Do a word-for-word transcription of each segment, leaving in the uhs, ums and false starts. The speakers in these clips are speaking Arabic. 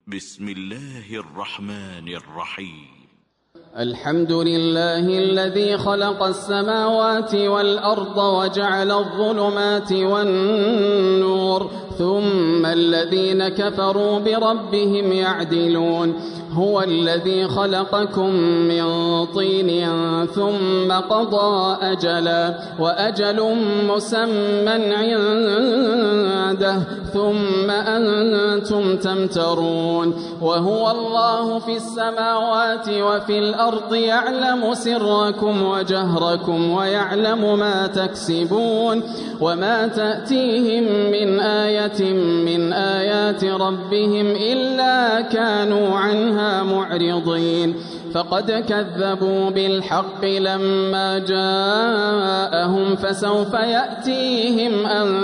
بسم الله الرحمن الرحيم. الحمد لله الذي خلق السماوات والأرض وجعل الظلمات والنور ثم الذين كفروا بربهم يعدلون. هو الذي خلقكم من طين ثم قضى أجلا وأجل مسمى عنده ثم أنتم تمترون. وهو الله في السماوات وفي الأرض يعلم سركم وجهركم ويعلم ما تكسبون وما تأتيهم من آية من آيات ربهم إلا كانوا عنها معرضين. فقد كذبوا بالحق لما جاءهم فسوف يأتيهم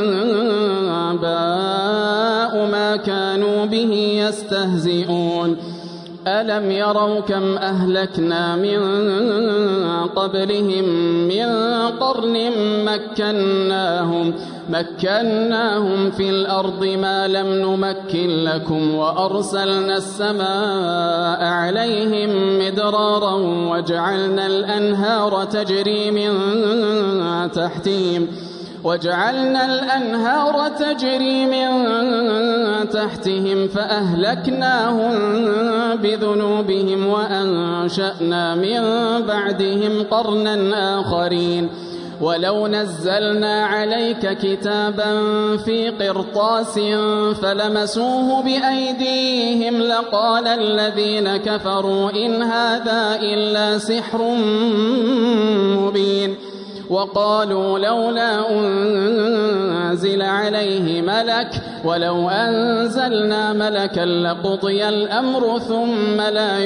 أنباء ما كانوا به يستهزئون. ألم يروا كم أهلكنا من قبلهم من قرن مكناهم مكناهم في الأرض ما لم نمكن لكم وأرسلنا السماء عليهم مدرارا وجعلنا الأنهار تجري من تحتهم وجعلنا الأنهار تجري من تحتهم فأهلكناهم بذنوبهم وأنشأنا من بعدهم قرنا آخرين. ولو نزلنا عليك كتابا في قرطاس فلمسوه بأيديهم لقال الذين كفروا إن هذا إلا سحر مبين. وقالوا لولا أنزل عليه ملك ولو أنزلنا ملكا لقضي الأمر ثم لا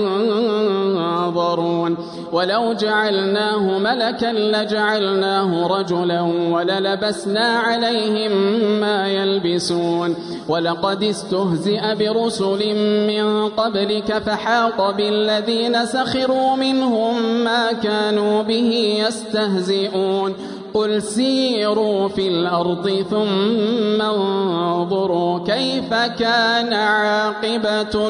ينظرون. ولو جعلناه ملكا لجعلناه رجلا وللبسنا عليهم ما يلبسون. ولقد استهزئ برسل من قبلك فحاق بالذين سخروا منهم ما كانوا به يستهزئون. قل سيروا في الأرض ثم انظروا كيف كان عاقبة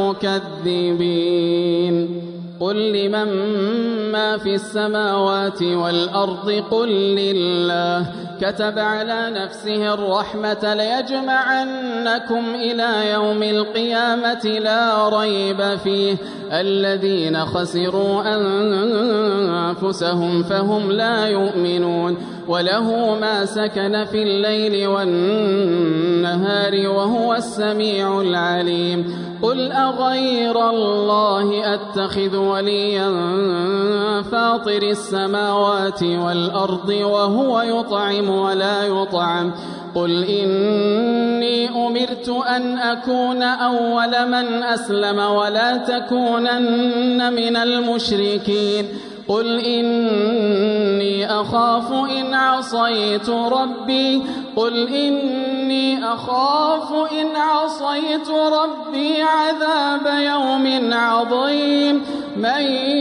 المكذبين. قل لمن ما في السماوات والأرض قل لله كتب على نفسه الرحمة ليجمعنكم إلى يوم القيامة لا ريب فيه. الذين خسروا أنفسهم فهم لا يؤمنون. وله ما سكن في الليل والنهار وهو السميع العليم. قل أغير الله أتخذ وليا فاطر السماوات والأرض وهو يطعم ولا يطعم. قل إني أمرت أن أكون أول من أسلم ولا تكونن من المشركين. قل إني أخاف إن عصيت ربي قل إني أخاف إن عصيت ربي عذاب يوم عظيم. من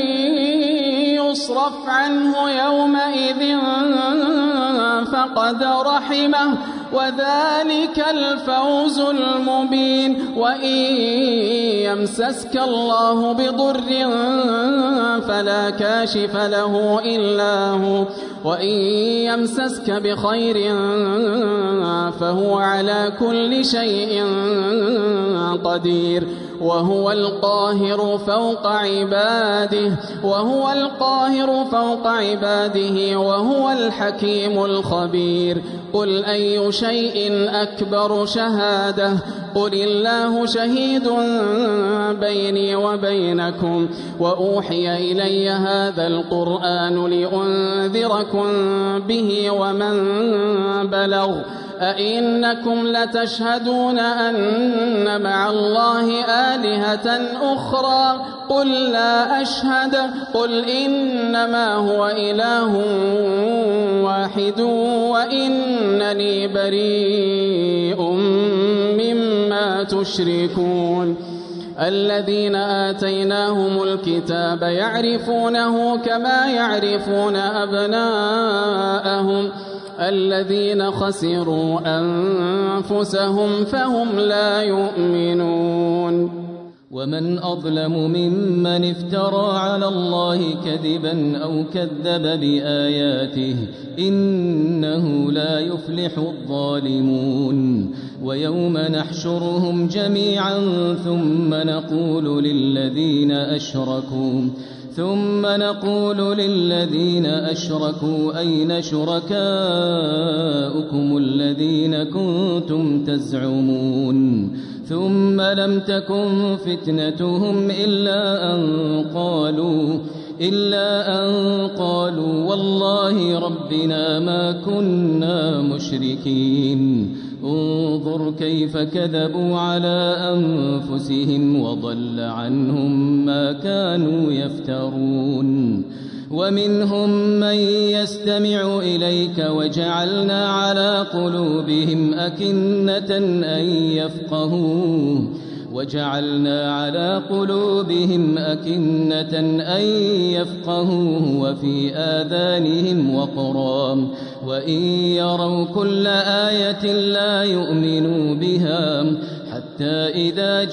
يصرف عنه يومئذ فقد رحمه وذلك الفوز المبين. وإن يمسسك الله بضر فلا كاشف له إلا هو وإن يمسسك بخير فهو على كل شيء قدير. وهو القاهر فوق عباده وهو القاهر فوق عباده وهو الحكيم الخبير. قل أي شيء أكبر شهادة قل الله شهيد بيني وبينكم. وأوحي إلي هذا القرآن لأنذركم به ومن بلغ. أئنكم لتشهدون أن مع الله آلهة أخرى قل لا أشهد قل إنما هو إله واحد وإنني بريء مما تشركون. الذين آتيناهم الكتاب يعرفونه كما يعرفون أبناءهم الذين خسروا أنفسهم فهم لا يؤمنون. ومن أظلم ممن افترى على الله كذبا أو كذب بآياته إنه لا يفلح الظالمون ويوم نحشرهم جميعا ثم نقول للذين أشركوا ثم نقول للذين أشركوا أين شركاؤكم الذين كنتم تزعمون ثم لم تكن فتنتهم إلا أن قالوا إلا أن قالوا والله ربنا ما كنا مشركين انظر كيف كذبوا على أنفسهم وضل عنهم ما كانوا يفترون ومنهم من يستمع إليك وجعلنا على قلوبهم أكنة أن يفقهوه وجعلنا على قلوبهم أكنة أن يفقهوه وفي آذانهم وقرا وإن يروا كل آية لا يؤمنوا بها حتى إذا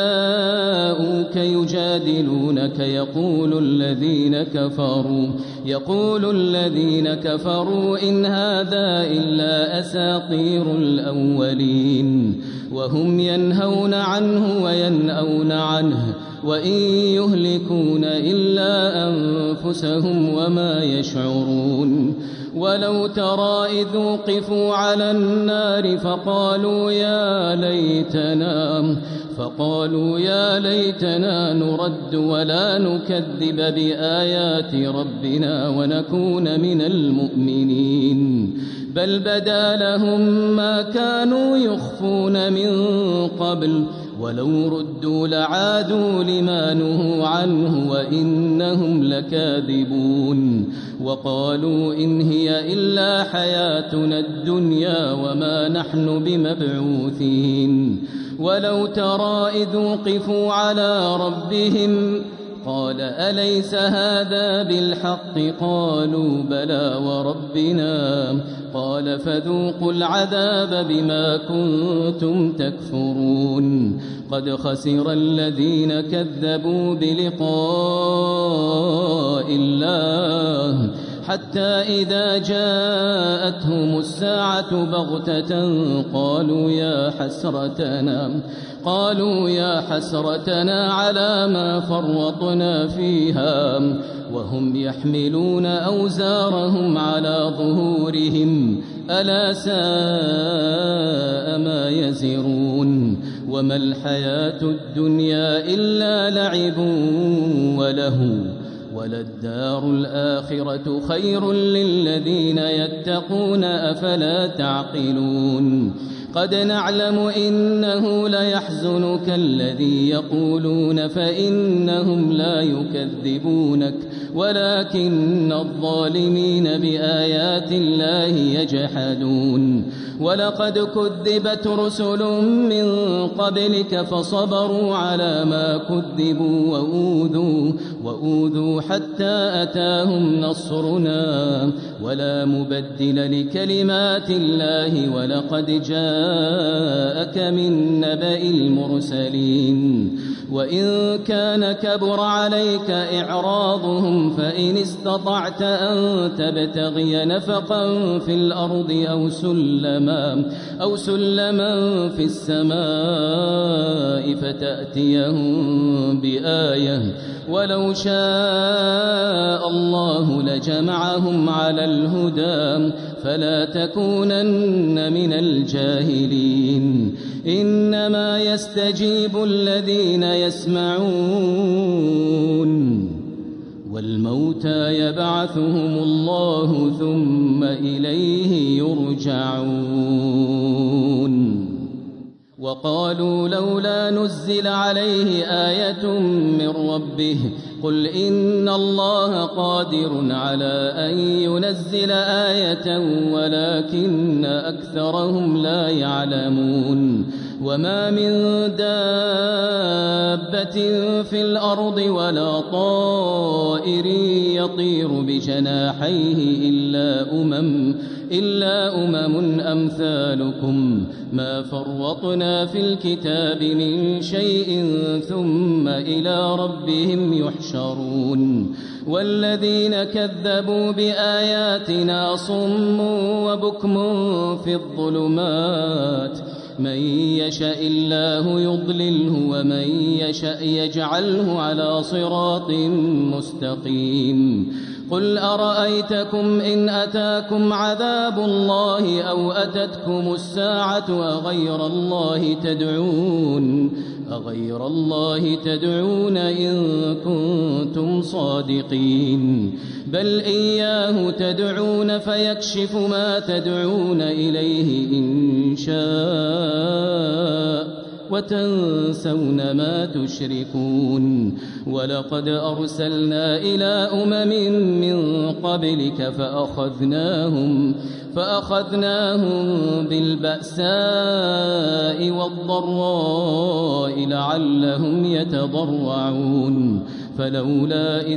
جاءوك يجادلونك يقول الذين كفروا يقول الذين كفروا إن هذا إلا أساطير الأولين وهم ينهون عنه وينأون عنه وإن يهلكون إلا أنفسهم وما يشعرون ولو ترى إذ وقفوا على النار فقالوا يا ليتنا فقالوا يا ليتنا نرد ولا نكذب بآيات ربنا ونكون من المؤمنين بل بدا لهم ما كانوا يخفون من قبل ولو ردوا لعادوا لما نهوا عنه وإنهم لكاذبون وقالوا إن هي إلا حياتنا الدنيا وما نحن بمبعوثين ولو ترى إذ وقفوا على ربهم قال أليس هذا بالحق قالوا بلى وربنا قال فذوقوا العذاب بما كنتم تكفرون قد خسر الذين كذبوا بلقاء الله حتى إذا جاءتهم الساعة بغتة قالوا يا حسرتنا قالوا يا حسرتنا على ما فرطنا فيها وهم يحملون أوزارهم على ظهورهم ألا ساء ما يزرون وما الحياة الدنيا إلا لعب وله وللدار الآخرة خير للذين يتقون أفلا تعقلون قد نعلم إنه ليحزنك الذي يقولون فإنهم لا يكذبونك ولكن الظالمين بآيات الله يجحدون ولقد كذبت رسل من قبلك فصبروا على ما كذبوا وأوذوا, وأوذوا حتى أتاهم نصرنا ولا مبدل لكلمات الله ولقد جاءك من نبأ المرسلين وإن كان كبر عليك إعراضهم فإن استطعت أن تبتغي نفقا في الأرض أو سلما, أو سلما في السماء فتأتيهم بآية ولو شاء الله لجمعهم على الهدى فلا تكونن من الجاهلين إنما يستجيب الذين يسمعون والموتى يبعثهم الله ثم إليه يرجعون وقالوا لولا نزل عليه آية من ربه قل إن الله قادر على أن ينزل آية ولكن أكثرهم لا يعلمون وما من دابة في الأرض ولا طائر يطير بجناحيه إلا أمم إلا أمم أمثالكم ما فرطنا في الكتاب من شيء ثم إلى ربهم يحشرون والذين كذبوا بآياتنا صم وبكم في الظلمات من يشاء الله يضلله ومن يشاء يجعله على صراط مستقيم قل أرأيتكم إن أتاكم عذاب الله أو أتتكم الساعة أغير الله تدعون أغير الله تدعون إن كنتم صادقين بل إياه تدعون فيكشف ما تدعون إليه إن شاء وتنسون ما تشركون ولقد أرسلنا إلى أمم من قبلك فأخذناهم فأخذناهم بالبأساء والضراء لعلهم يتضرعون فلولا إذ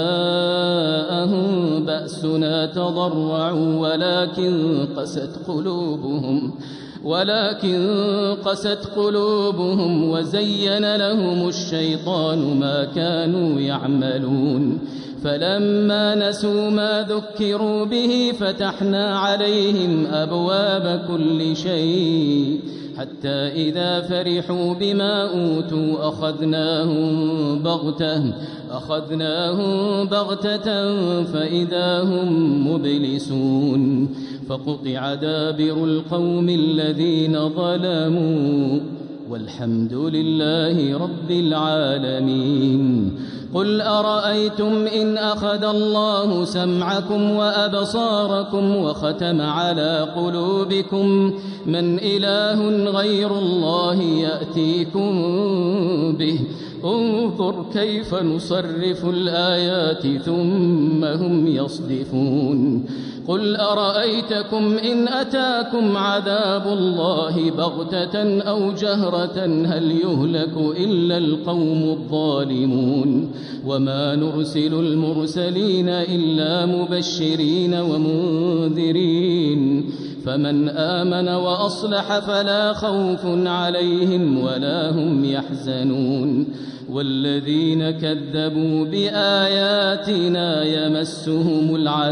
جاءهم بأسنا تضرعوا ولكن قست قلوبهم ولكن قست قلوبهم وزين لهم الشيطان ما كانوا يعملون فلما نسوا ما ذكروا به فتحنا عليهم أبواب كل شيء حتى إذا فرحوا بما أوتوا أخذناهم بغتة أخذناهم بغتة فإذا هم مبلسون فقطع دابر القوم الذين ظلموا والحمد لله رب العالمين قل أرأيتم إن أخذ الله سمعكم وأبصاركم وختم على قلوبكم من إله غير الله يأتيكم به انظر كيف نصرف الآيات ثم هم يصدفون قل أرأيتكم إن أتاكم عذاب الله بغتة أو جهرة هل يهلك إلا القوم الظالمون وما نرسل المرسلين إلا مبشرين ومنذرين فمن آمن وأصلح فلا خوف عليهم ولا هم يحزنون والذين كذبوا بآياتنا يمسهم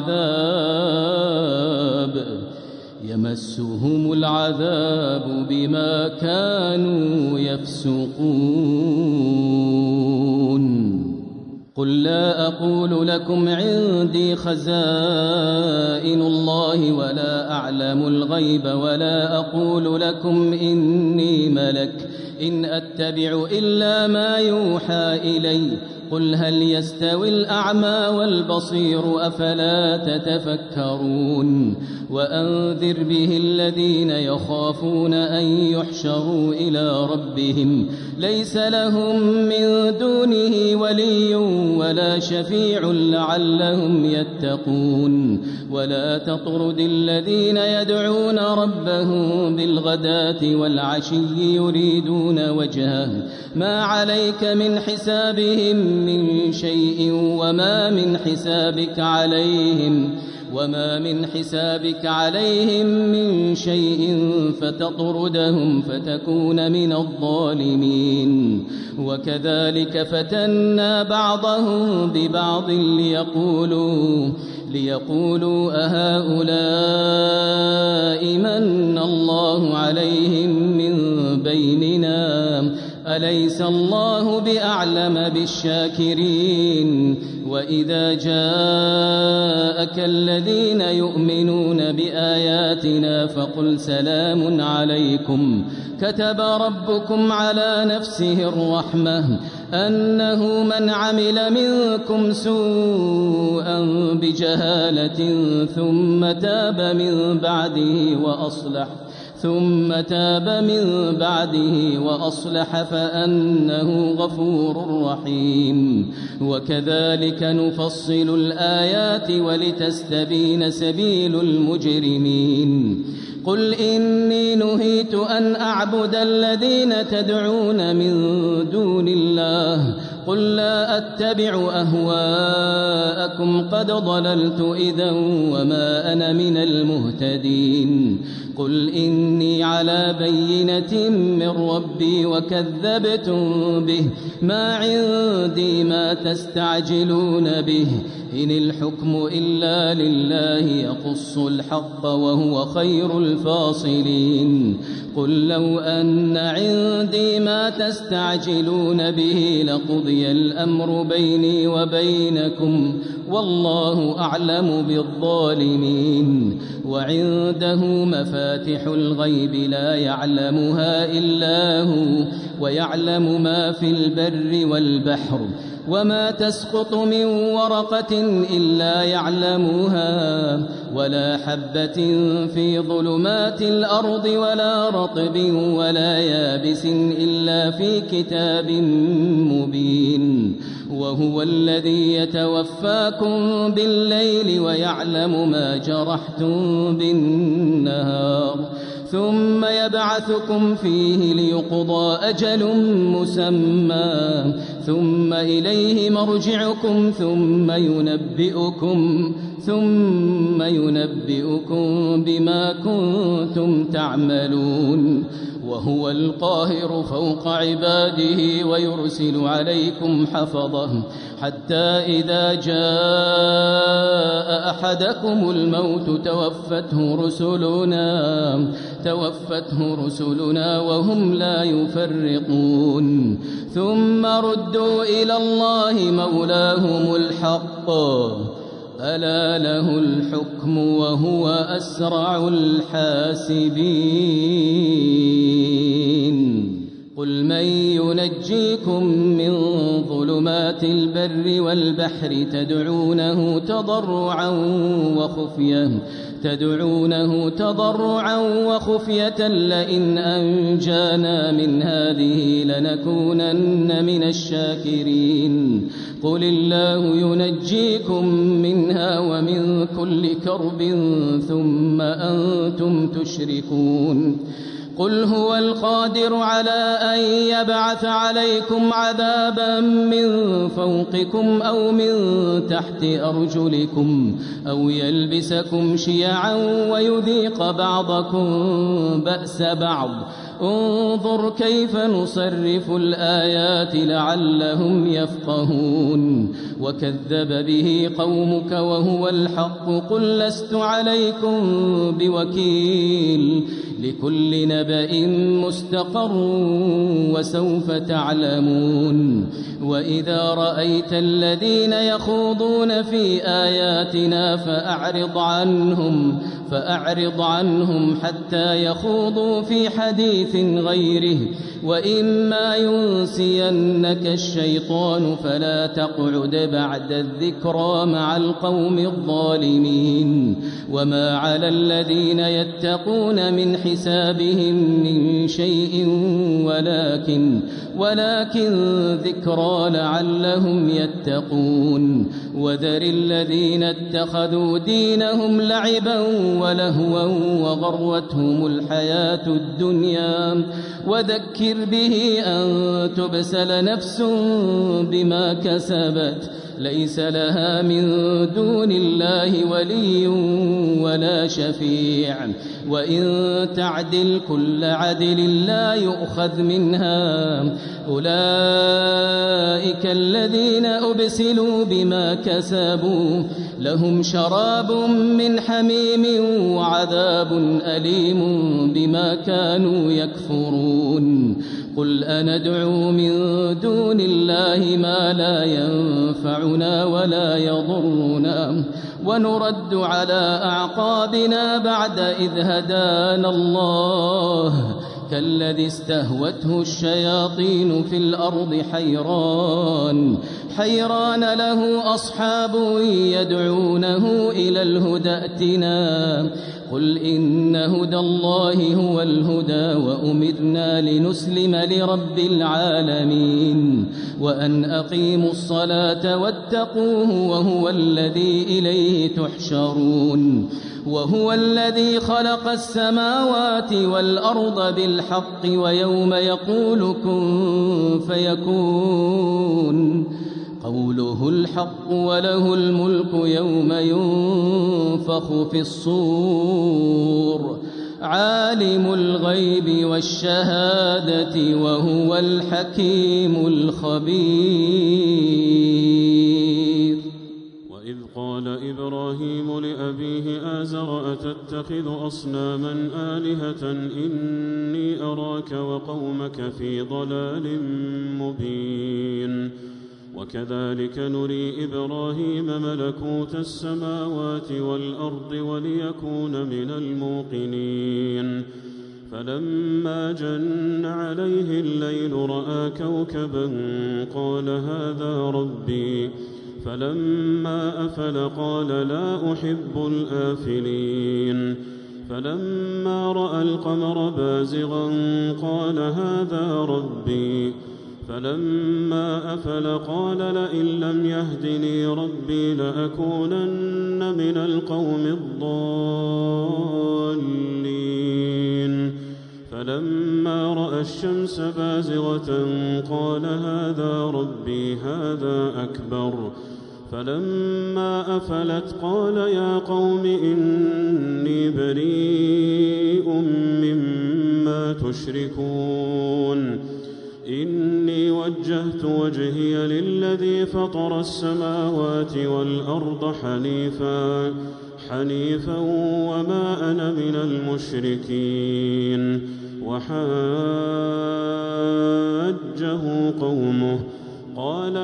العذاب يمسهم العذاب بما كانوا يفسقون قل لا أقول لكم عندي خزائن الله ولا أعلم الغيب ولا أقول لكم إني ملك إن أتبع إلا ما يوحى إلي قل هل يستوي الأعمى والبصير أفلا تتفكرون وأنذر به الذين يخافون أن يحشروا إلى ربهم ليس لهم من دونه ولي ولا شفيع لعلهم يتقون ولا تطرد الذين يدعون ربهم بالغداة والعشي يريدون وجهه ما عليك من حسابهم من شيء وما من حسابك عليهم وما من حسابك عليهم من شيء فتطردهم فتكون من الظالمين وكذلك فتنا بعضهم ببعض ليقولوا ليقولوا أهؤلاء من الله عليهم من بيننا أليس الله بأعلم بالشاكرين وإذا جاءك الذين يؤمنون بآياتنا فقل سلام عليكم كتب ربكم على نفسه الرحمة أنه من عمل منكم سوءا بجهالة ثم تاب من بعده وأصلح ثم تاب من بعده وأصلح فأنه غفور رحيم وكذلك نفصل الآيات ولتستبين سبيل المجرمين قل إني نهيت أن أعبد الذين تدعون من دون الله قل لا أتبع أهواءكم قد ضللت إذا وما أنا من المهتدين قل إني على بينة من ربي وكذبتم به ما عندي ما تستعجلون به إن الحكم إلا لله يقص الحق وهو خير الفاصلين قل لو أن عندي ما تستعجلون به لقضي الأمر بيني وبينكم والله أعلم بالظالمين وعنده مفاتح الغيب لا يعلمها إلا هو ويعلم ما في البر والبحر وما تسقط من ورقة إلا يعلمها ولا حبة في ظلمات الأرض ولا رطب ولا يابس إلا في كتاب مبين وهو الذي يتوفاكم بالليل ويعلم ما جرحتم بالنهار ثم يبعثكم فيه ليقضى أجل مسمى ثم إليه مرجعكم ثم ينبئكم ثم ينبئكم بما كنتم تعملون وهو القاهر فوق عباده ويرسل عليكم حفظه حتى إذا جاء أحدكم الموت توفته رسلنا توفته رسلنا وهم لا يفرطون ثم ردوا إلى الله مولاهم الحق ألا له الحكم وهو أسرع الحاسبين قل من ينجيكم من ظلمات البر والبحر تدعونه تضرعا وخفية تدعونه تضرعا وخفية لئن أنجانا من هذه لنكونن من الشاكرين قل الله ينجيكم منها ومن كل كرب ثم أنتم تشركون قل هو القادر على أن يبعث عليكم عذابا من فوقكم أو من تحت أرجلكم أو يلبسكم شيعا ويذيق بعضكم بأس بعض انظر كيف نصرف الآيات لعلهم يفقهون وكذب به قومك وهو الحق قل لست عليكم بوكيل لكل نبأ مستقر وسوف تعلمون وإذا رأيت الذين يخوضون في آياتنا فأعرض عنهم فأعرض عنهم حتى يخوضوا في حديث غيره وإما ينسينك الشيطان فلا تقعد بعد الذكرى مع القوم الظالمين وما على الذين يتقون من حسابهم من شيء ولكن ولكن ذكرى لعلهم يتقون وذر الذين اتخذوا دينهم لعبا ولهوا وغرتهم الحياة الدنيا وذكر به أن تبسل نفس بما كسبت ليس لها من دون الله ولي ولا شفيع وإن تعدل كل عدل لا يؤخذ منها أولئك الذين أبسلوا بما كسبوا لهم شراب من حميم وعذاب أليم بما كانوا يكفرون قل أندعو من دون الله ما لا ينفعنا ولا يضرنا ونرد على أعقابنا بعد إذ هدانا الله كالذي استهوته الشياطين في الأرض حيران حيران له أصحاب يدعونه إلى الهدى ائتنا قل إن هدى الله هو الهدى وأمرنا لنسلم لرب العالمين وأن أقيموا الصلاة واتقوه وهو الذي إليه تحشرون وهو الذي خلق السماوات والأرض بالحق ويوم يقول كن فيكون قوله الحق وله الملك يوم ينفخ في الصور عالم الغيب والشهادة وهو الحكيم الخبير. وإذ قال إبراهيم لأبيه آزر أتتخذ أصناما آلهة إني أراك وقومك في ضلال مبين. وكذلك نري إبراهيم ملكوت السماوات والأرض وليكون من الموقنين. فلما جن عليه الليل رأى كوكبا قال هذا ربي فلما أفل قال لا أحب الآفلين. فلما رأى القمر بازغا قال هذا ربي فلما أفل قال لئن لم يهدني ربي لأكونن من القوم الضالين. فلما رأى الشمس بازغة قال هذا ربي هذا أكبر. فلما أفلت قال يا قوم إني بريء مما تشركون إني وجهت وجهي للذي فطر السماوات والأرض حنيفا حنيفا وما أنا من المشركين. وحاجه قومه قال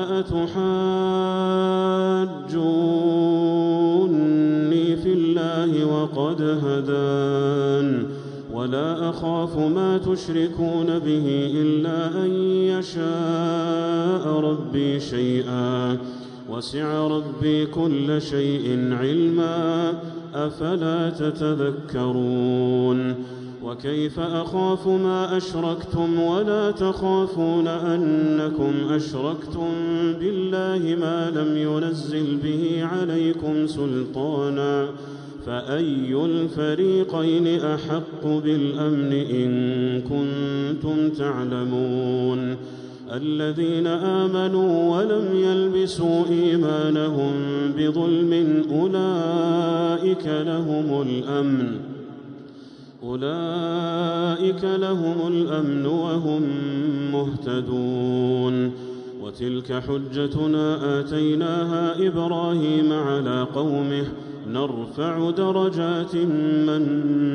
أتحاجوني في الله وقد هدان ولا أخاف ما تشركون به إلا أن يشاء ربي شيئا وسع ربي كل شيء علما أفلا تتذكرون. وكيف أخاف ما أشركتم ولا تخافون أنكم أشركتم بالله ما لم ينزل به عليكم سلطانا فأي الفريقين أحق بالأمن إن كنتم تعلمون. الذين آمنوا ولم يلبسوا إيمانهم بظلم أولئك لهم الأمن أولئك لهم الأمن وهم مهتدون. وتلك حجتنا آتيناها إبراهيم على قومه نرفع درجات من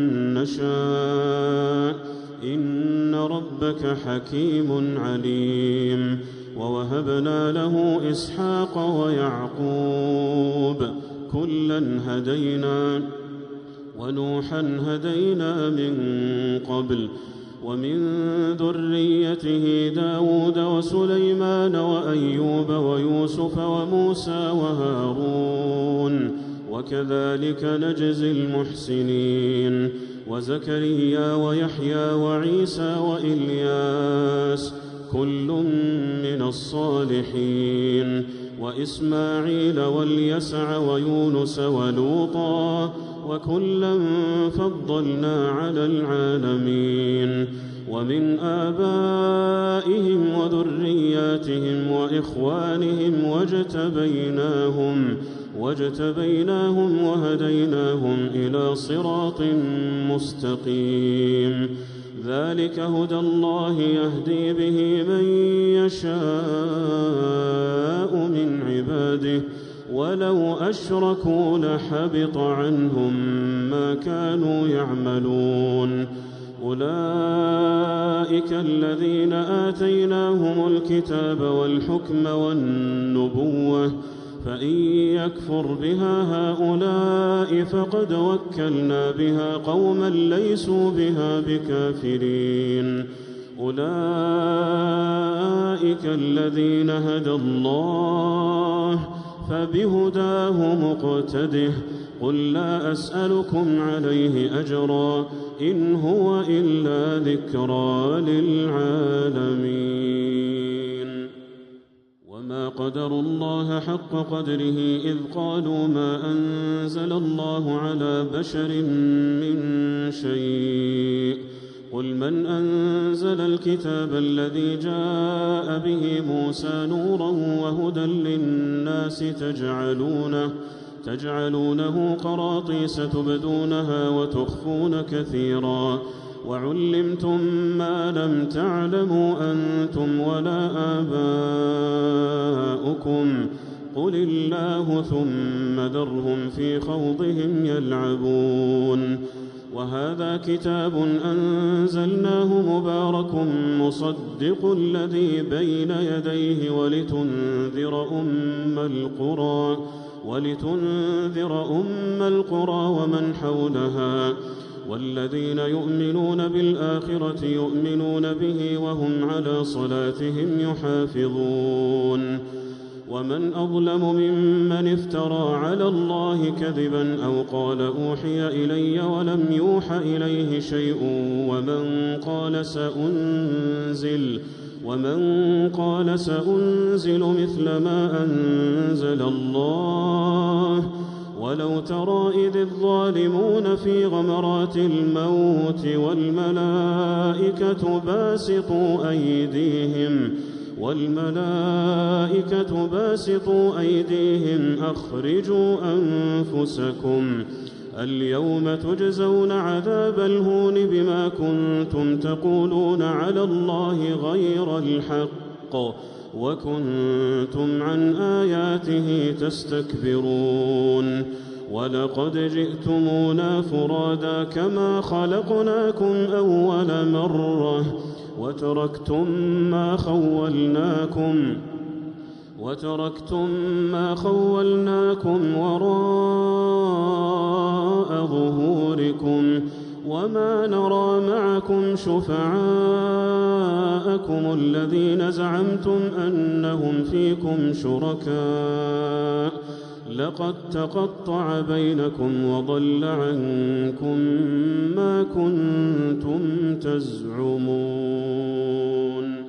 نشاء إن ربك حكيم عليم. ووهبنا له إسحاق ويعقوب كلا هدينا ونوحا هدينا من قبل ومن ذريته داود وسليمان وأيوب ويوسف وموسى وهارون وكذلك نجزي المحسنين. وزكريا ويحيى وعيسى وإلياس كل من الصالحين وإسماعيل واليسع ويونس ولوطا وكلا فضلنا على العالمين. ومن آبائهم وذرياتهم وإخوانهم واجتبيناهم واجتبيناهم وهديناهم إلى صراط مستقيم. ذلك هدى الله يهدي به من يشاء من عباده ولو أشركوا لحبط عنهم ما كانوا يعملون. أولئك الذين آتيناهم الكتاب والحكم والنبوة فإن يكفر بها هؤلاء فقد وكلنا بها قوما ليسوا بها بكافرين. أولئك الذين هدى الله فبهداه مقتده قل لا أسألكم عليه أجرا إن هو إلا ذكرى للعالمين. وما قدروا الله حق قدره إذ قالوا ما أنزل الله على بشر من شيء قل من أنزل الكتاب الذي جاء به موسى نورا وهدى للناس تجعلونه تجعلونه قراطيس تبدونها وتخفون كثيرا وعلمتم ما لم تعلموا أنتم ولا آباؤكم قل الله ثم ذرهم في خوضهم يلعبون. وهذا كتاب أنزلناه مبارك مصدق الذي بين يديه ولتنذر أم القرى ولتنذر أم القرى ومن حولها والذين يؤمنون بالآخرة يؤمنون به وهم على صلاتهم يحافظون. ومن أظلم ممن افترى على الله كذبا أو قال أوحي إلي ولم يوح إليه شيء ومن قال سأنزل ومن قال سأنزل مثل ما أنزل الله ولو ترى إذ الظالمون في غمرات الموت والملائكة باسطوا أيديهم والملائكة باسطوا أيديهم أخرجوا أنفسكم اليوم تجزون عذاب الهون بما كنتم تقولون على الله غير الحق وكنتم عن آياته تستكبرون. ولقد جئتمونا فرادا كما خلقناكم أول مرة وتركتم ما خولناكم وتركتم ما خولناكم وراء ظهوركم وما نرى معكم شفعاءكم الذين زعمتم أنهم فيكم شركاء لقد تقطع بينكم وضل عنكم ما كنتم تزعمون.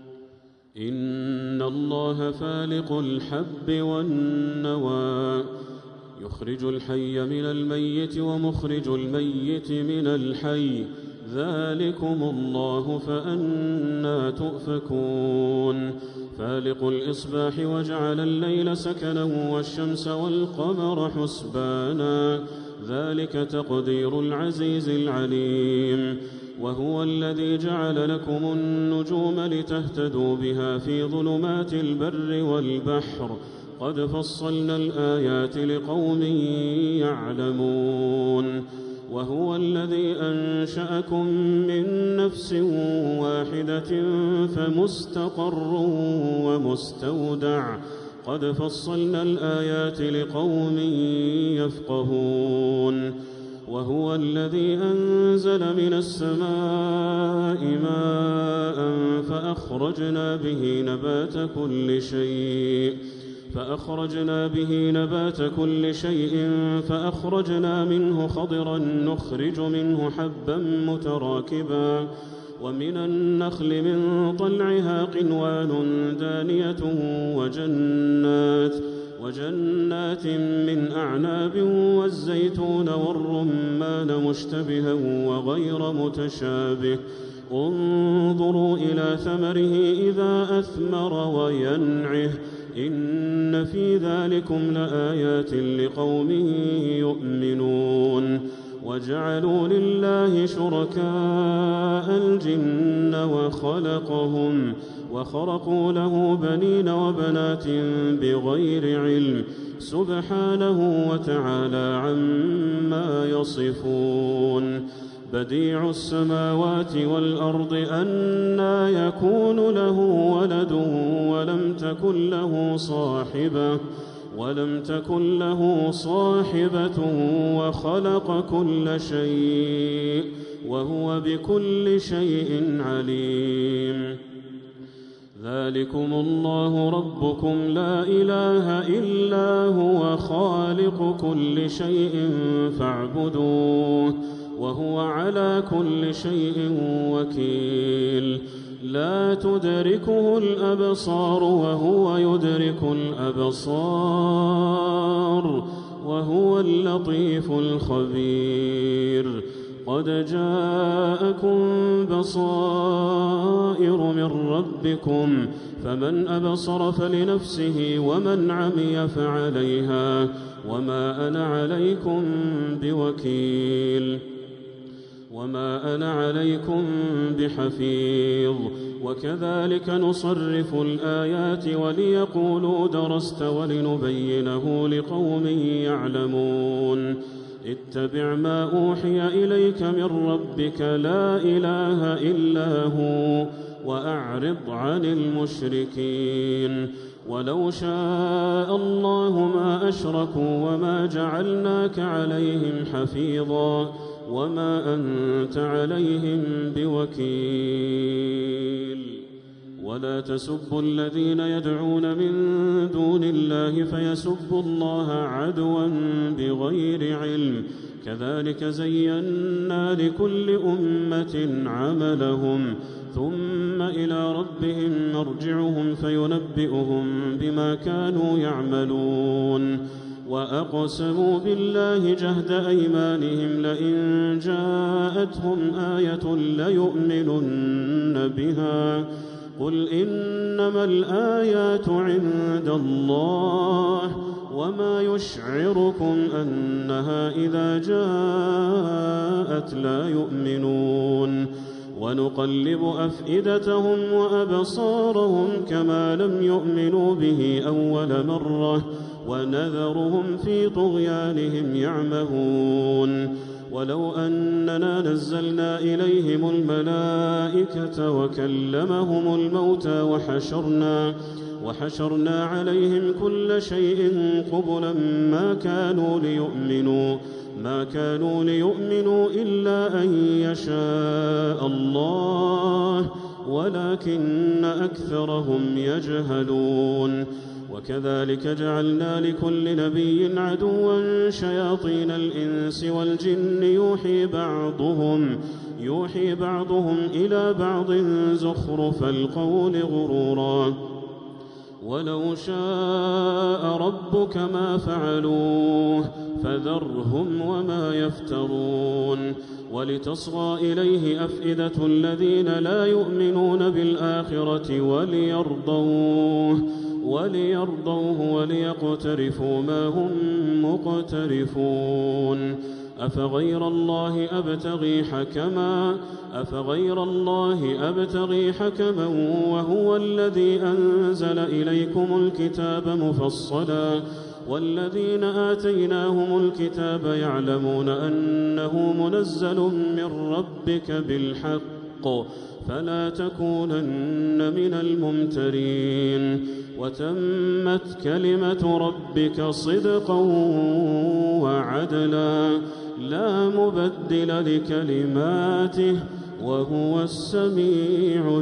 إن الله فالق الحب والنوى يخرج الحي من الميت ومخرج الميت من الحي ذلكم الله فأنى تؤفكون. فالق الإصباح وجعل الليل سكنا والشمس والقمر حسبانا ذلك تقدير العزيز العليم. وهو الذي جعل لكم النجوم لتهتدوا بها في ظلمات البر والبحر قد فصلنا الآيات لقوم يعلمون. وهو الذي أنشأكم من نفس واحدة فمستقر ومستودع قد فصلنا الآيات لقوم يفقهون. وهو الذي أنزل من السماء ماء فأخرجنا به نبات كل شيء فأخرجنا به نبات كل شيء فأخرجنا منه خضرا نخرج منه حبا متراكبا ومن النخل من طلعها قنوان دانية وجنات وجنات من أعناب والزيتون والرمان مشتبها وغير متشابه انظروا إلى ثمره إذا أثمر وينعه إن في ذلكم لآيات لقوم يؤمنون. وجعلوا لله شركاء الجن وخلقهم وخرقوا له بنين وبنات بغير علم سبحانه وتعالى عما يصفون. بديع السماوات والأرض أنى يكون له ولد ولم تكن له صاحبة ولم تكن له صاحبة وخلق كل شيء وهو بكل شيء عليم. ذلكم الله ربكم لا إله إلا هو خالق كل شيء فاعبدوه وهو على كل شيء وكيل لا تدركه الأبصار وهو يدرك الأبصار وهو اللطيف الخبير قد جاءكم بصائر من ربكم فمن أبصر فلنفسه ومن عمي فعليها وما أنا عليكم بوكيل وما أنا عليكم بحفيظ وكذلك نصرف الآيات وليقولوا درست ولنبينه لقوم يعلمون اتبع ما أوحي إليك من ربك لا إله إلا هو وأعرض عن المشركين ولو شاء الله ما أشركوا وما جعلناك عليهم حفيظا وما أنت عليهم بوكيل ولا تسبوا الذين يدعون من دون الله فيسبوا الله عدوا بغير علم كذلك زينا لكل أمة عملهم ثم إلى ربهم مرجعهم فينبئهم بما كانوا يعملون وأقسموا بالله جهد أيمانهم لئن جاءتهم آية ليؤمنن بها قل إنما الآيات عند الله وما يشعركم أنها إذا جاءت لا يؤمنون ونقلب أفئدتهم وأبصارهم كما لم يؤمنوا به أول مرة ونذرهم في طغيانهم يعمهون ولو أننا نزلنا إليهم الملائكة وكلمهم الموتى وحشرنا وحشرنا عليهم كل شيء قبلا ما كانوا ليؤمنوا ما كانوا ليؤمنوا إلا أن يشاء الله ولكن أكثرهم يجهلون وكذلك جعلنا لكل نبي عدوا شياطين الإنس والجن يوحي بعضهم يوحي بعضهم إلى بعض زخرف القول غرورا ولو شاء ربك ما فعلوه فذرهم وما يفترون ولتصغى إليه أفئدة الذين لا يؤمنون بالآخرة وليرضوه وليرضوه وليقترفوا ما هم مقترفون أفغير الله أبتغي حكما أفغير الله أبتغي حكما وهو الذي أنزل إليكم الكتاب مفصلا والذين آتيناهم الكتاب يعلمون أنه منزل من ربك بالحق فلا تكونن من الممترين وتمت كلمة ربك صدقا وعدلا لا مبدل لكلماته وهو السميع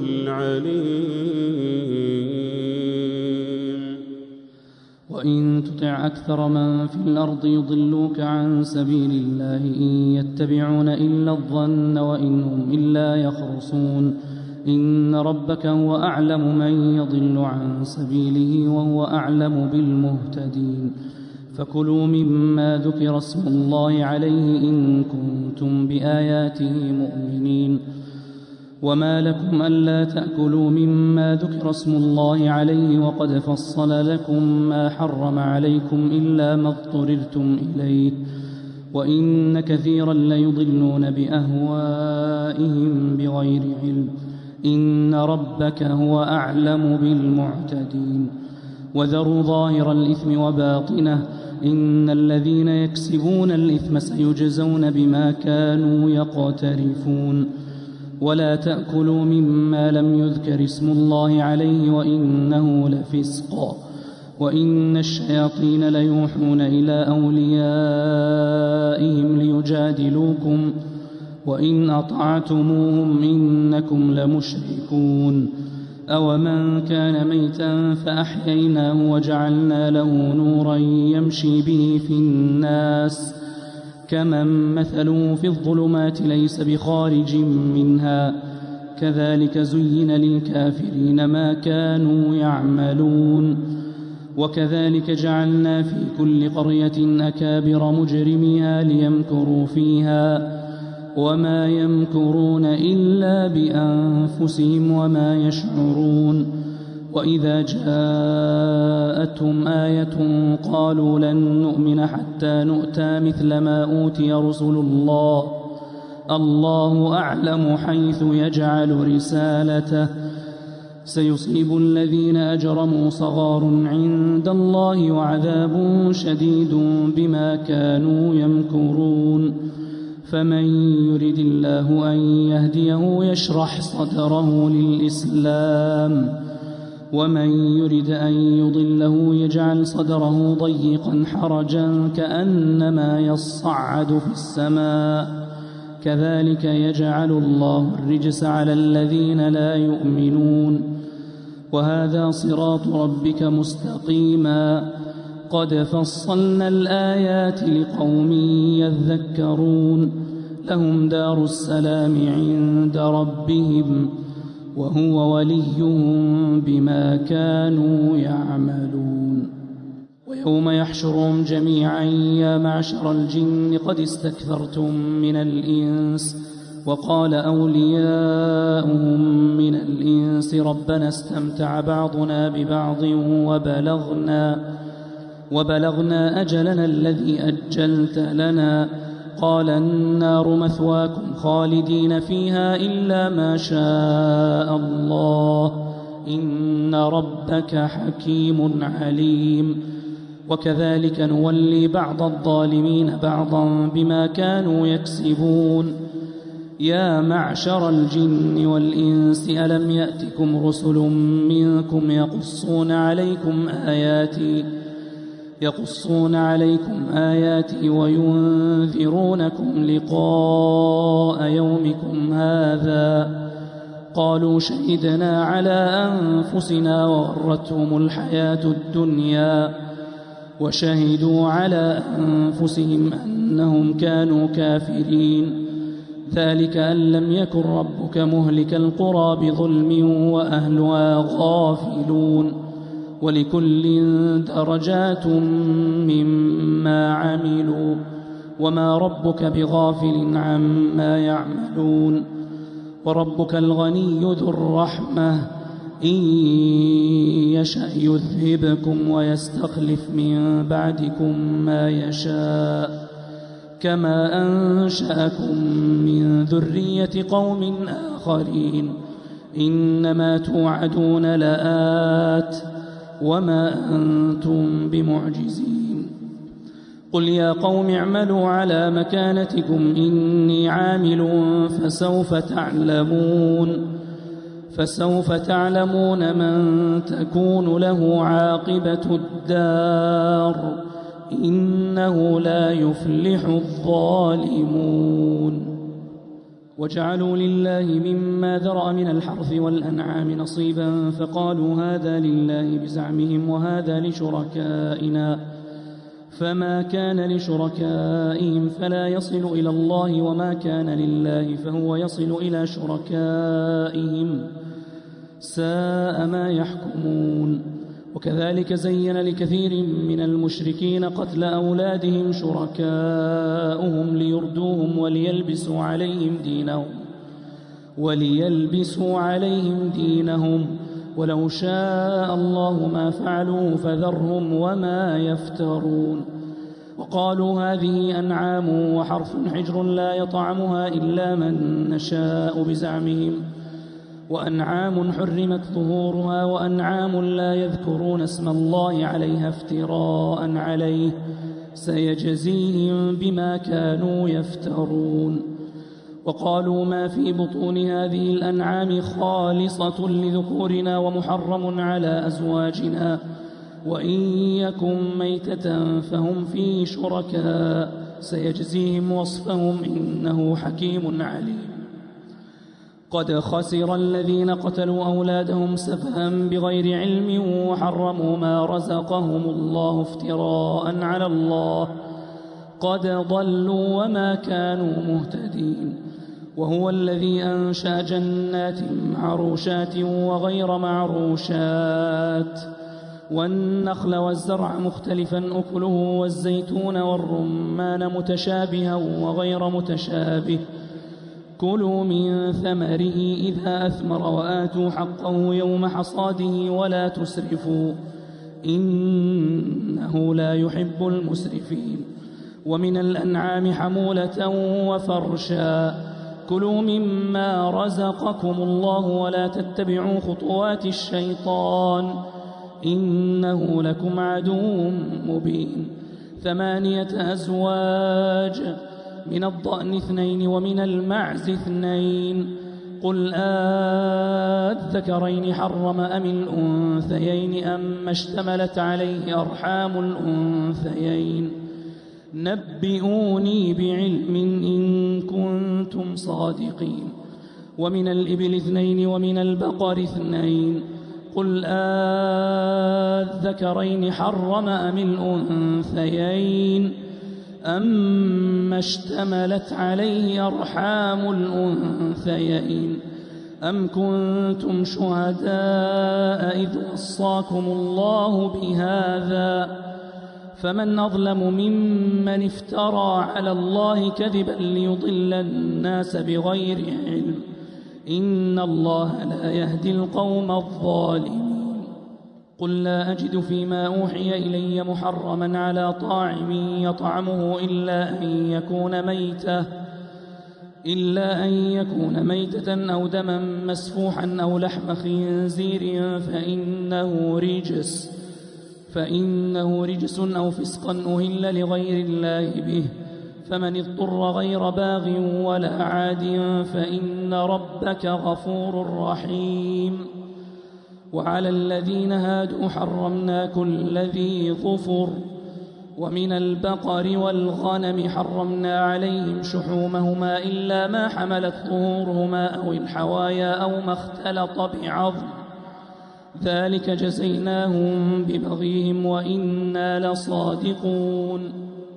العليم وإن تطع أكثر من في الأرض يضلوك عن سبيل الله إن يتبعون إلا الظن وإن هم إلا يخرصون إن ربك هو أعلم من يضل عن سبيله وهو أعلم بالمهتدين فكلوا مما ذكر اسم الله عليه إن كنتم بآياته مؤمنين وما لكم ألا تأكلوا مما ذكر اسم الله عليه وقد فصل لكم ما حرم عليكم إلا ما اضطررتم إليه وإن كثيرا ليضلون بأهوائهم بغير علم إن ربك هو أعلم بالمعتدين وذروا ظاهر الإثم وباطنه إن الذين يكسبون الإثم سيجزون بما كانوا يقترفون ولا تأكلوا مما لم يذكر اسم الله عليه وإنه لفسق وإن الشياطين ليوحون إلى أوليائهم ليجادلوكم وإن أطعتموهم إنكم لمشركون أومن كان ميتا فأحييناه وجعلنا له نورا يمشي به في الناس كمن مثله في الظلمات ليس بخارج منها كذلك زين للكافرين ما كانوا يعملون وكذلك جعلنا في كل قرية أكابر مجرميها ليمكروا فيها وما يمكرون إلا بأنفسهم وما يشعرون وإذا جاءتهم آية قالوا لن نؤمن حتى نؤتى مثل ما أوتي رسل الله الله أعلم حيث يجعل رسالته سيصيب الذين أجرموا صغار عند الله وعذاب شديد بما كانوا يمكرون فمن يرد الله أن يهديه يشرح صدره للإسلام ومن يرد أن يضله يجعل صدره ضيقا حرجا كأنما يصعد في السماء كذلك يجعل الله الرجس على الذين لا يؤمنون وهذا صراط ربك مستقيما قد فصلنا الآيات لقوم يذكرون لهم دار السلام عند ربهم وهو وليهم بما كانوا يعملون ويوم يحشرهم جميعا يا معشر الجن قد استكثرتم من الإنس وقال أولياؤهم من الإنس ربنا استمتع بعضنا ببعض وبلغنا وبلغنا أجلنا الذي أجلت لنا قال النار مثواكم خالدين فيها إلا ما شاء الله إن ربك حكيم عليم وكذلك نولي بعض الظالمين بعضا بما كانوا يكسبون يا معشر الجن والإنس ألم يأتكم رسل منكم يقصون عليكم آياتي يقصون عليكم آياتي وينذرونكم لقاء يومكم هذا قالوا شهدنا على أنفسنا وغرتهم الحياة الدنيا وشهدوا على أنفسهم أنهم كانوا كافرين ذلك أن لم يكن ربك مهلك القرى بظلم وأهلها غافلون ولكل درجات مما عملوا وما ربك بغافل عما يعملون وربك الغني ذو الرحمة إن يشأ يذهبكم ويستخلف من بعدكم ما يشاء كما أنشأكم من ذرية قوم آخرين إنما توعدون لآت وما أنتم بمعجزين قل يا قوم اعملوا على مكانتكم إني عامل فسوف تعلمون فسوف تعلمون من تكون له عاقبة الدار إنه لا يفلح الظالمون وجعلوا لله مما ذرأ من الحرث والأنعام نصيبا فقالوا هذا لله بزعمهم وهذا لشركائنا فما كان لشركائهم فلا يصل إلى الله وما كان لله فهو يصل إلى شركائهم ساء ما يحكمون وكذلك زين لكثير من المشركين قتل أولادهم شركاؤهم ليردوهم وليلبسوا عليهم دينهم وليلبسوا عليهم دينهم ولو شاء الله ما فعلوا فذرهم وما يفترون وقالوا هذه أنعام وحرث حجر لا يطعمها إلا من نشاء بزعمهم وأنعام حرمت ظهورها وأنعام لا يذكرون اسم الله عليها افتراء عليه سيجزيهم بما كانوا يفترون وقالوا ما في بطون هذه الأنعام خالصة لذكورنا ومحرم على أزواجنا وإن يكن ميتة فهم فيه شركاء سيجزيهم وصفهم إنه حكيم عليم قد خسر الذين قتلوا أولادهم سفها بغير علم وحرموا ما رزقهم الله افتراء على الله قد ضلوا وما كانوا مهتدين. وهو الذي أنشأ جنات معروشات وغير معروشات والنخل والزرع مختلفا أكله والزيتون والرمان متشابها وغير متشابه كلوا من ثمره إذا أثمر وآتوا حقه يوم حصاده ولا تسرفوا إنه لا يحب المسرفين. ومن الأنعام حمولة وفرشا كلوا مما رزقكم الله ولا تتبعوا خطوات الشيطان إنه لكم عدو مبين. ثمانية أزواج من الضأن اثنين ومن المعز اثنين قل آذكرين حرم أم الأنثيين أم اشتملت عليه أرحام الأنثيين نبئوني بعلم إن كنتم صادقين. ومن الإبل اثنين ومن البقر اثنين قل آذكرين حرم أم الأنثيين أم اشتملت عليه أرحام الأنثيين أم كنتم شهداء إذ وصاكم الله بهذا فمن أظلم ممن افترى على الله كذبا ليضل الناس بغير علم إن الله لا يهدي القوم الظالمين. قل لا أجد فيما أوحي إلي محرما على طاعم يطعمه إلا أن يكون ميتة إلا أن يكون ميتة أو دما مسفوحا أو لحم خنزير فإنه رجس فإنه رجس أو فسقا أهل لغير الله به فمن اضطر غير باغ ولا عاد فإن ربك غفور رحيم. وعلى الذين هادوا حرمنا كل ذي ظفر ومن البقر والغنم حرمنا عليهم شحومهما إلا ما حملت ظهورهما أو الحوايا أو ما اختلط بعظم ذلك جزيناهم ببغيهم وإنا لصادقون.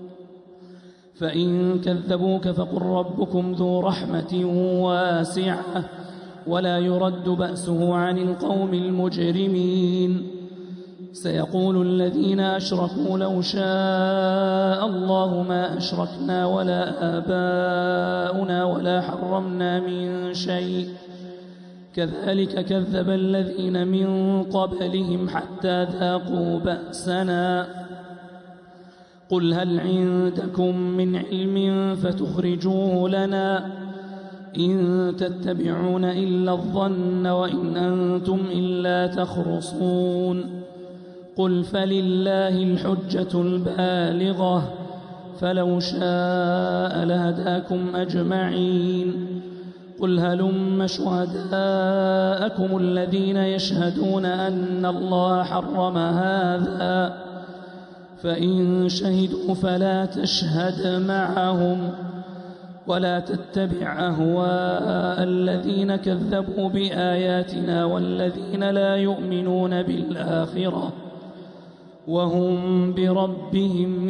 فإن كذبوك فقل ربكم ذو رحمة واسعة ولا يرد بأسه عن القوم المجرمين. سيقول الذين أشركوا لو شاء الله ما أشركنا ولا آباؤنا ولا حرمنا من شيء كذلك كذب الذين من قبلهم حتى ذاقوا بأسنا. قل هل عندكم من علم فتخرجوه لنا إن تتبعون إلا الظن وإن أنتم إلا تخرصون. قل فلله الحجة البالغة فلو شاء لهداكم أجمعين. قل هلم شهداءكم الذين يشهدون أن الله حرم هذا فإن شهدوا فلا تشهد معهم ولا تتبع أهواء الذين كذبوا بآياتنا والذين لا يؤمنون بالآخرة وهم بربهم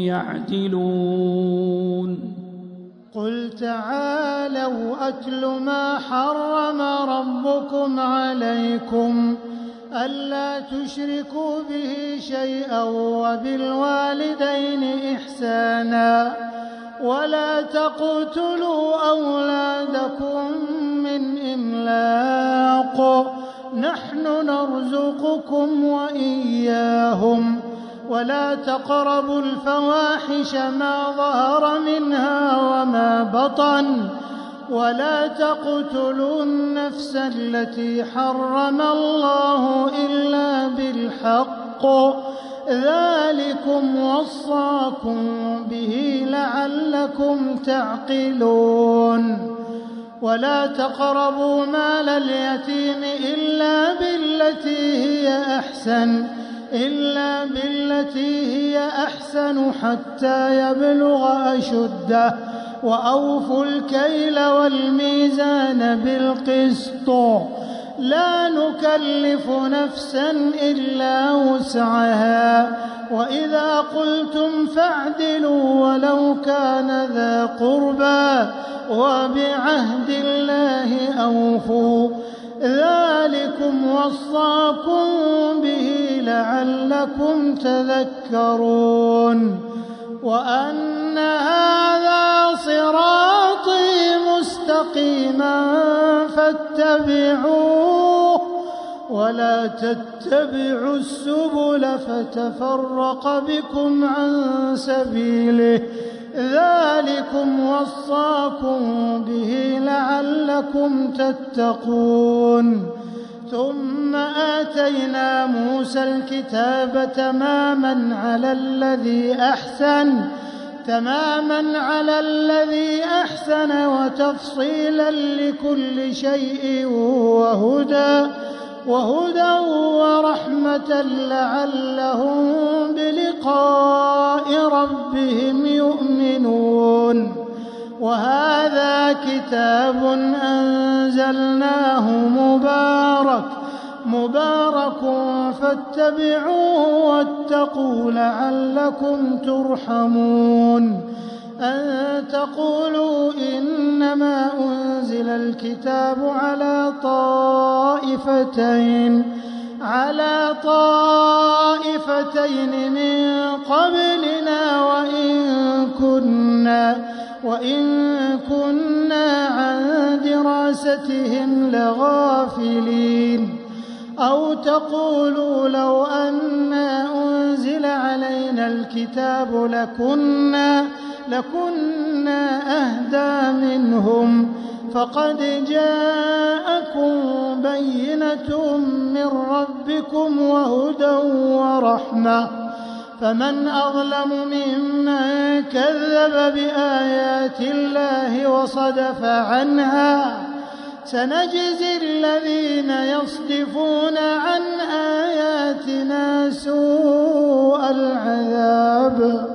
يعدلون. قل تعالوا أتل ما حرم ربكم عليكم ألا تشركوا به شيئا وبالوالدين إحسانا ولا تقتلوا أولادكم من إملاق نحن نرزقكم وإياهم ولا تقربوا الفواحش ما ظهر منها وما بطن ولا تقتلوا النفس التي حرم الله إلا بالحق ذلكم وصاكم به لعلكم تعقلون. ولا تقربوا مال اليتيم إلا بالتي هي أحسن إلا بالتي هي أحسن حتى يبلغ أشده وأوفوا الكيل والميزان بالقسط لا نكلف نفسا إلا وسعها وإذا قلتم فاعدلوا ولو كان ذا قربى وبعهد الله أوفوا ذلكم وصاكم به لعلكم تذكرون وأن هذا صراطي مستقيما فاتبعوه ولا تتبعوا السبل فتفرق بكم عن سبيله ذلكم وصاكم به لعلكم تتقون ثم آتينا موسى الكتاب تماما على الذي أحسن تماما على الذي أحسن وتفصيلا لكل شيء وهدى وهدى ورحمة لعلهم بلقاء ربهم يؤمنون وهذا كتاب أنزلناه مبارك مبارك فاتبعوه واتقوا لعلكم ترحمون أن تقولوا إنما أنزل الكتاب على طائفتين على طائفتين من قبلنا وإن كنا وإن كنا عن دراستهم لغافلين أو تقولوا لو أنا أنزل علينا الكتاب لكنا لكنا أهدى منهم فقد جاءكم بينة من ربكم وهدى ورحمة فمن أظلم ممن كذب بآيات الله وصدف عنها سنجزي الذين يصدفون عن آياتنا سوء العذاب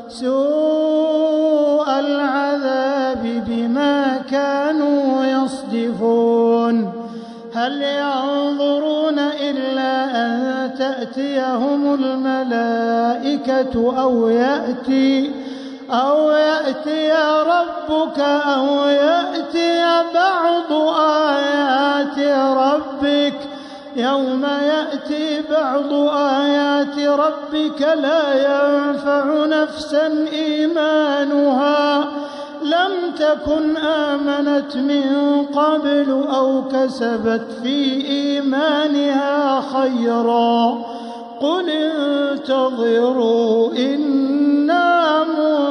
سوء العذاب بما كانوا يصدفون هل ينظرون إلا أن تأتيهم الملائكة أو يأتي أو يأتي ربك أو يأتي بعض آيات ربك يوم يأتي بعض آيات ربك لا ينفع نفسا إيمانها لم تكن آمنت من قبل أو كسبت في إيمانها خيرا قل انتظروا إنا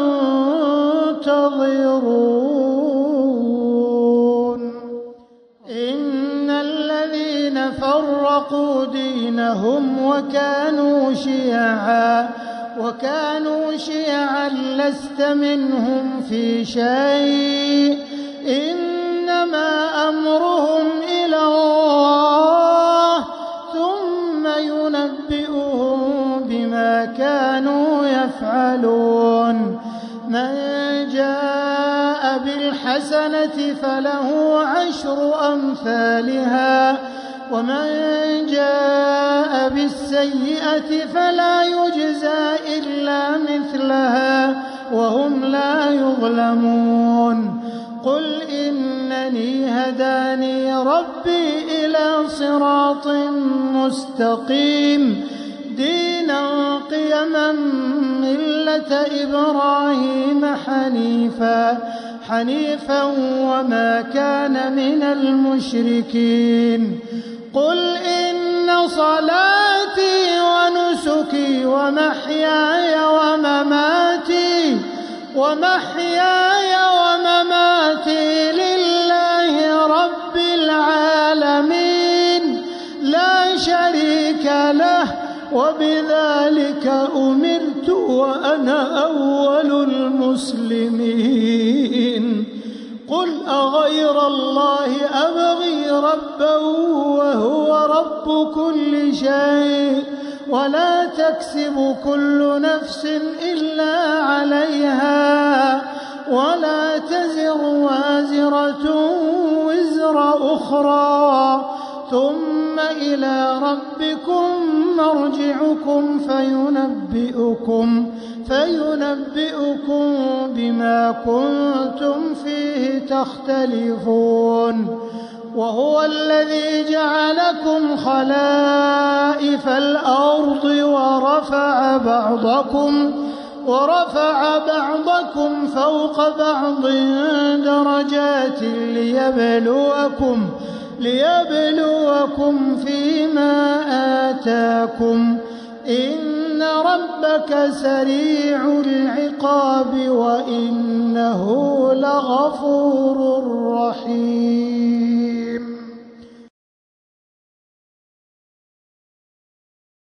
منتظرون إن الذين فرقوا دينهم وكانوا شيعا وكانوا شيعا لست منهم في شيء إنما أمرهم إلى الله ثم ينبئهم بما كانوا يفعلون من جاء بالحسنة فله عشر أمثالها ومن جاء بالسيئة فلا يجزى إلا مثلها وهم لا يظلمون قل إنني هداني ربي إلى صراط مستقيم دينا قيما ملة إبراهيم حنيفا حنيفا وما كان من المشركين قل إن صلاتي ونسكي ومحياي ومماتي ومحياي ومماتي لله رب العالمين لا شريك له وبذلك أمرت وأنا أول المسلمين قل أغير الله أبغي ربا وهو رب كل شيء ولا تكسب كل نفس إلا عليها ولا تزر وازرة وزر أخرى ثم إلى ربكم مرجعكم فينبئكم فينبئكم بما كنتم فيه تختلفون وهو الذي جعلكم خلائف الأرض ورفع بعضكم ورفع بعضكم فوق بعض درجات ليبلوكم ليبلوكم فيما آتاكم إن ربك سريع العقاب وإنه لغفور رحيم.